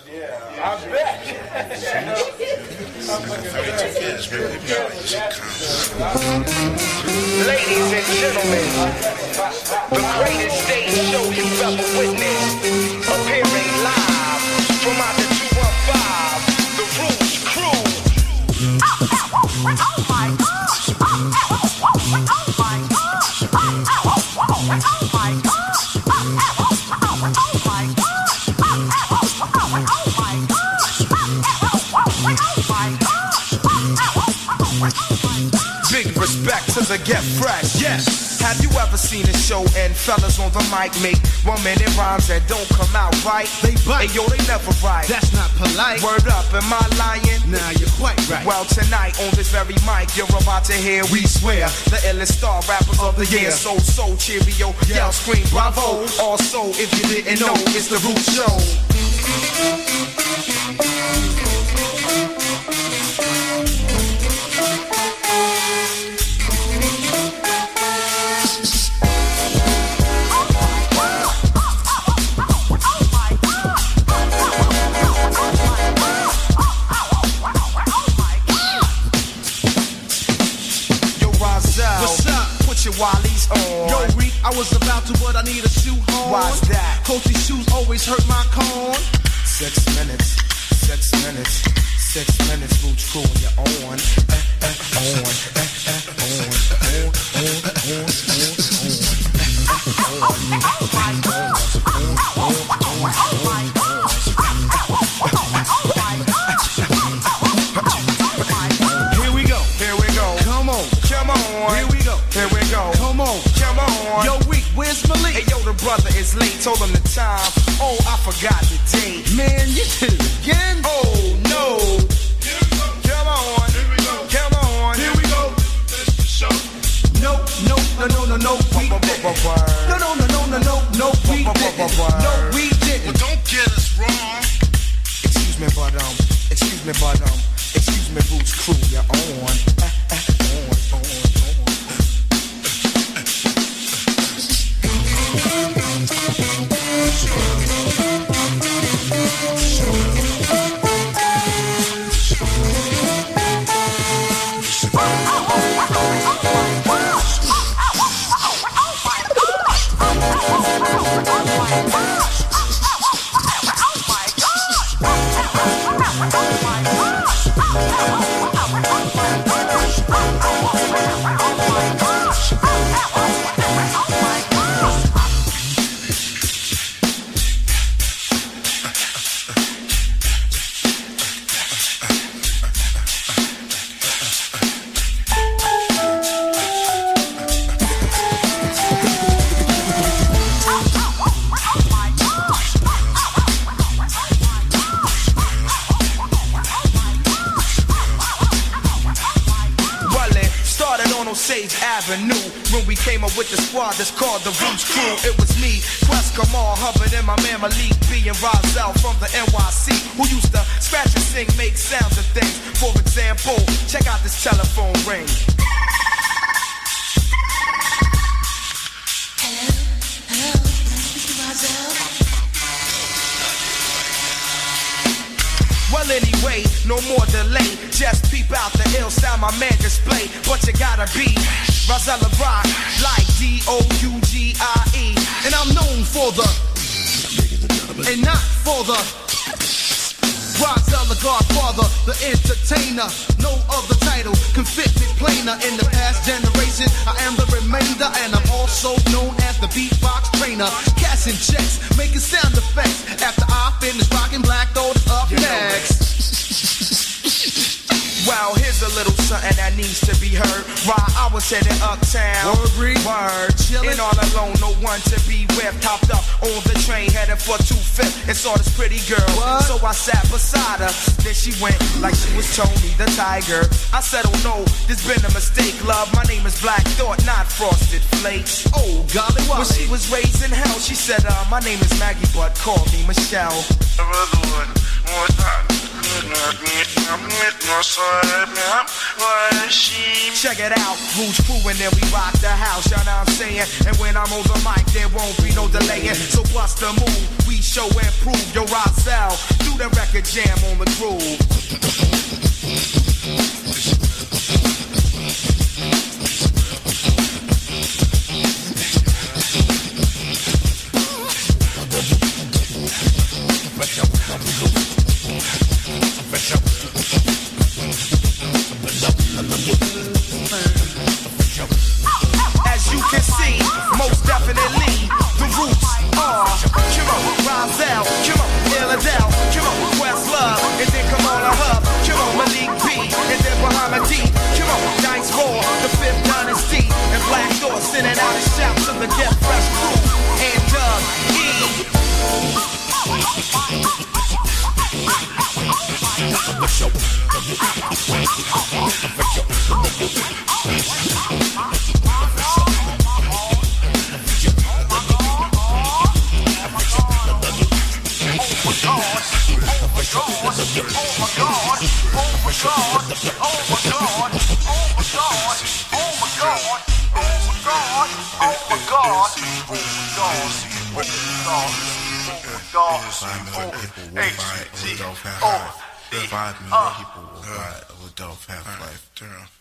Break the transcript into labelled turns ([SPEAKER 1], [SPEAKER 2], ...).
[SPEAKER 1] Yeah, I bet.
[SPEAKER 2] Ladies and gentlemen, the greatest stage show you've ever witnessed, appearing live from out the 215, the Roots Crew. Oh my God! Oh my God! Oh my God!
[SPEAKER 3] Big respect to the Get Fresh, yes. Have you ever seen a show and fellas on the mic make 1 minute rhymes that don't come out right?
[SPEAKER 4] They bite.
[SPEAKER 3] Hey yo, they never right.
[SPEAKER 4] That's not polite.
[SPEAKER 3] Word up, am I lying?
[SPEAKER 4] Nah, you're quite right.
[SPEAKER 3] Well, tonight on this very mic, you're about to hear, we swear, the illest star rappers of the year. So cheerio, yell, scream, bravo. Also, if you didn't know, it's the Roots Show.
[SPEAKER 2] Wally's on.
[SPEAKER 4] Yo, Reek, I was about to, but I need a shoe horn.
[SPEAKER 3] Why's that?
[SPEAKER 4] Coach, these shoes always hurt my corn.
[SPEAKER 3] 6 minutes, 6 minutes, 6 minutes, Roots Crew, and you're on.
[SPEAKER 4] Here we go.
[SPEAKER 3] Here we go.
[SPEAKER 4] Come on.
[SPEAKER 3] Come on.
[SPEAKER 4] Here we go.
[SPEAKER 3] Here we go.
[SPEAKER 4] Come on.
[SPEAKER 3] Come on.
[SPEAKER 4] Yo, Reek, where's Malik?
[SPEAKER 3] Hey, yo, the brother is late. Told him the time. Oh, I forgot the date.
[SPEAKER 4] Man, you did it again?
[SPEAKER 3] Oh, no. Come on.
[SPEAKER 1] Here we go.
[SPEAKER 3] Come on.
[SPEAKER 1] Here we go. That's the show.
[SPEAKER 4] No, we didn't. No, we didn't. No, we didn't.
[SPEAKER 1] Well, don't get us wrong.
[SPEAKER 3] Excuse me, Roots Crew, you're on. When we came up with the squad that's called the Roots Crew, it was me, Quest Kamal, Hubbard, and my man Malik B and Rozelle from the NYC, who used to scratch and sing, make sounds and things. For example, check out this telephone ring.
[SPEAKER 5] Hello, Mr. Rozelle.
[SPEAKER 3] Well, anyway, no more delay. Just peep out the ill sound my man display. But you gotta be Rozelle Rock, like D-O-U-G-I-E.
[SPEAKER 4] And I'm known for the, and not for the, Rozelle the Godfather, the entertainer. No other title can fit me plainer. In the past generation, I am the remainder, and I'm also known as the beatbox trainer. Cashing checks, making sound effects. After I finish rocking, Black Throat is up next.
[SPEAKER 3] Well, here's a little something that needs to be heard. While I was heading uptown, word, chillin', all alone, no one to be with. Hopped up on the train, headed for 25th, and saw this pretty girl.
[SPEAKER 4] What?
[SPEAKER 3] So I sat beside her. Then she went like she was Tony the Tiger. I said, oh no, this been a mistake, love. My name is Black Thought, not Frosted Flakes.
[SPEAKER 4] Oh, golly,
[SPEAKER 3] When she was raised in hell, she said, my name is Maggie, but call me Michelle. Check it out, Roots Crew, and then we rock the house, you know what I'm saying? And when I'm on the mic, there won't be no delaying. So bust the move, we show and prove. Yo, Rozelle, do the record jam on the groove. As you can see, most definitely, the roots are come on, Rozelle, come on, Illadelph, come on, Questlove, and then come on, a hub, come on, Malik B, and then Muhammad D, come on, Dice Moore, the Fifth Dynasty, and Black Door sending out his shouts of the Death Fresh crew, and Doug E.
[SPEAKER 1] Five million people will die of adult half-life.